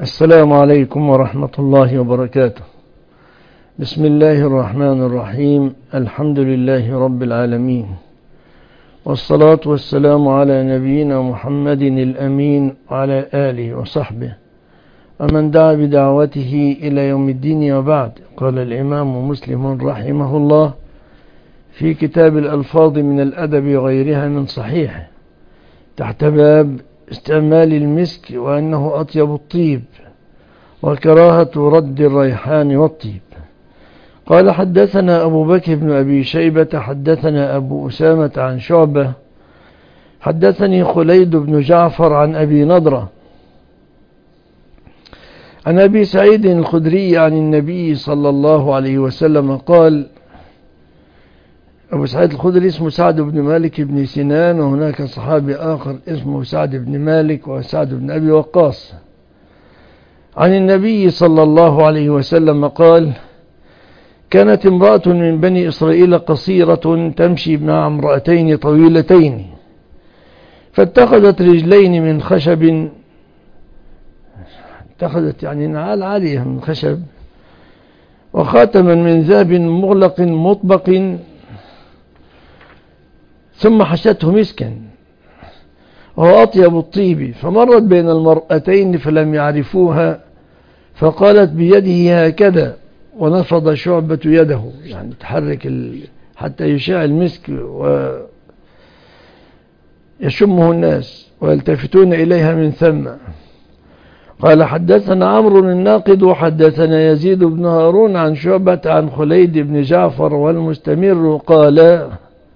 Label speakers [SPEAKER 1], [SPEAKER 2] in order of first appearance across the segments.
[SPEAKER 1] السلام عليكم ورحمة الله وبركاته. بسم الله الرحمن الرحيم. الحمد لله رب العالمين، والصلاة والسلام على نبينا محمد الأمين وعلى آله وصحبه ومن دعا بدعوته إلى يوم الدين، وبعد. قال الإمام مسلم رحمه الله في كتاب الألفاظ من الأدب وغيرها من صحيحه تحت باب استعمال المسك وأنه أطيب الطيب وكراهة رد الريحان والطيب. قال: حدثنا أبو بكر بن أبي شيبة حدثنا أبو أسامة عن شعبة حدثني خليد بن جعفر عن أبي نضرة عن أبي سعيد الخدري عن النبي صلى الله عليه وسلم قال. أبو سعيد الخدري اسمه سعد بن مالك بن سنان، وهناك صحابي آخر اسمه سعد بن مالك وسعد بن أبي وقاص. عن النبي صلى الله عليه وسلم قال: كانت امرأة من بني إسرائيل قصيرة تمشي مع امرأتين طويلتين، فاتخذت رجلين من خشب، اتخذت يعني نعال عالية من خشب، وخاتما من ذهب مغلق مطبق، ثم حشته مسكا وهو أطيب الطيب، فمرت بين المرأتين فلم يعرفوها، فقالت بيده هكذا، ونفض شعبة يده، يعني تحرك حتى يشاع المسك ويشمه الناس ويلتفتون إليها من ثم. قال: حدثنا عمرو الناقد وحدثنا يزيد بن هارون عن شعبة عن خليد بن جعفر والمستمر قال: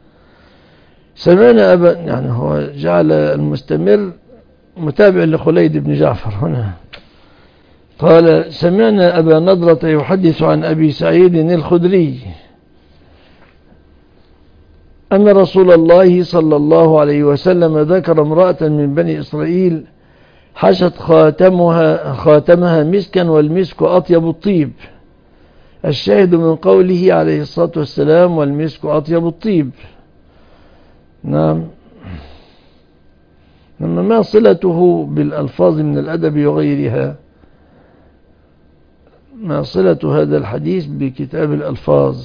[SPEAKER 1] سمعنا أبا، يعني هو جعل المستمر متابع لخليد بن جعفر هنا. قال: سمعنا أبا نضرة يحدث عن أبي سعيد الخدري أن رسول الله صلى الله عليه وسلم ذكر امرأة من بني إسرائيل حشت خاتمها مسكا، والمسك أطيب الطيب. الشاهد من قوله عليه الصلاة والسلام: والمسك أطيب الطيب. نعم. ما صلته بالألفاظ من الأدب وغيرها؟ ما صلة هذا الحديث بكتاب الألفاظ؟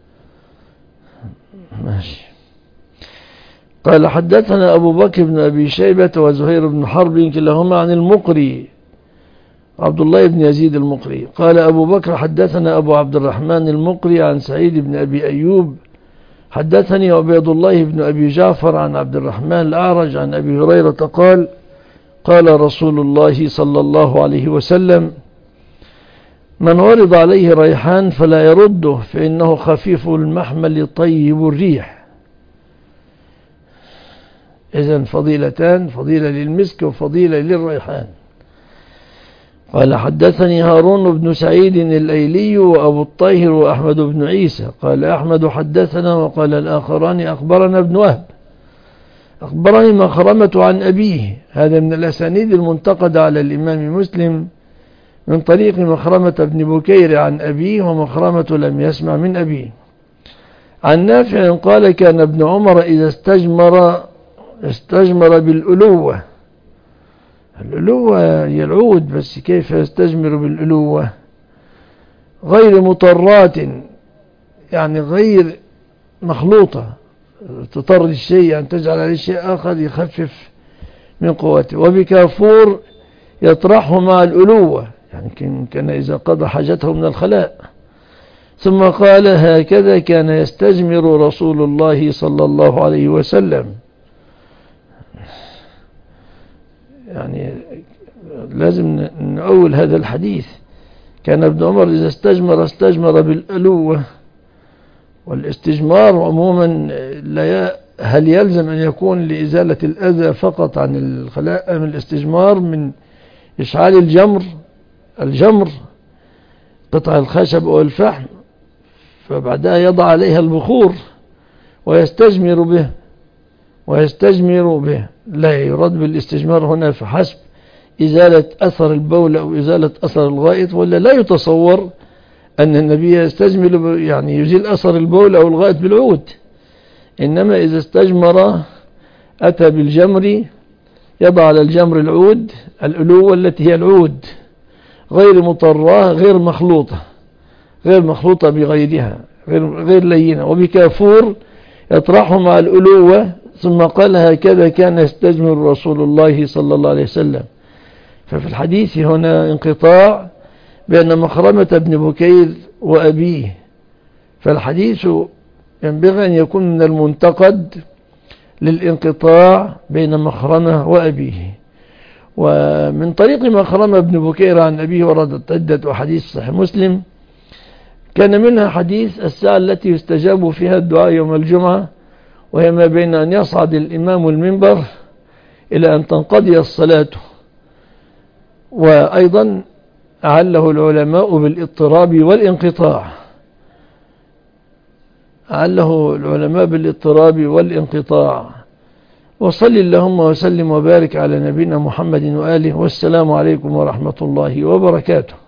[SPEAKER 1] ماشي. قال: حدثنا أبو بكر بن أبي شيبة وزهير بن حرب كلاهما عن المقري عبد الله بن يزيد المقري. قال أبو بكر: حدثنا أبو عبد الرحمن المقري عن سعيد بن أبي أيوب حدثني عبيد الله بن أبي جعفر عن عبد الرحمن الأعرج عن أبي هريرة قال: قال رسول الله صلى الله عليه وسلم: من ورد عليه ريحان فلا يرده، فإنه خفيف المحمل طيب الريح. إذن فضيلتان: فضيلة للمسك وفضيلة للريحان. قال: حدثني هارون بن سعيد الأيلي وأبو الطاهر وأحمد بن عيسى. قال أحمد: حدثنا، وقال الآخران أخبرنا ابن وهب أخبرني مخرمة عن أبيه. هذا من الأسانيد المنتقدة على الإمام مسلم من طريق مخرمة بن بكير عن أبيه، ومخرمة لم يسمع من أبيه. عن نافع قال: كان ابن عمر إذا استجمر بالألوة. الألوة هي العود، بس كيف يستجمر بالألوة؟ غير مطرات، يعني غير مخلوطة، تطر الشيء يعني تجعل عليه شيء آخر يخفف من قوته. وبكافور يطرحه مع الألوة، يعني كان إذا قضى حاجته من الخلاء. ثم قال: هكذا كان يستجمر رسول الله صلى الله عليه وسلم. يعني لازم نأول هذا الحديث. كان ابن عمر إذا استجمر بالألوة. والاستجمار عموما هل يلزم أن يكون لإزالة الأذى فقط عن الخلاء، من الاستجمار من إشعال الجمر قطع الخشب أو الفحم، فبعدها يضع عليها البخور ويستجمر به. لا يراد بالاستجمار هنا فحسب إزالة أثر البول أو إزالة أثر الغائط، ولا لا يتصور أن النبي يستجمر يعني يزيل أثر البول أو الغائط بالعود. إنما إذا استجمر أتى بالجمر، يضع على الجمر العود، الألوة التي هي العود، غير مطراه غير مخلوطة بغيرها، غير لينة. وبكافور يطرحه مع الألوة. ثم قال هكذا كان يستجمل رسول الله صلى الله عليه وسلم. ففي الحديث هنا انقطاع بين مخرمة بن بكير وأبيه، فالحديث ينبغي أن يكون من المنتقد للانقطاع بين مخرمة وأبيه. ومن طريق مخرمة بن بكير عن أبيه وردت عدة أحاديث صحيح مسلم، كان منها حديث الساعة التي يستجاب فيها الدعاء يوم الجمعة، وهي ما بين أن يصعد الإمام المنبر إلى أن تنقضي الصلاة. وأيضا أعله العلماء بالاضطراب والانقطاع. وصل اللهم وسلم وبارك على نبينا محمد وآله، والسلام عليكم ورحمة الله وبركاته.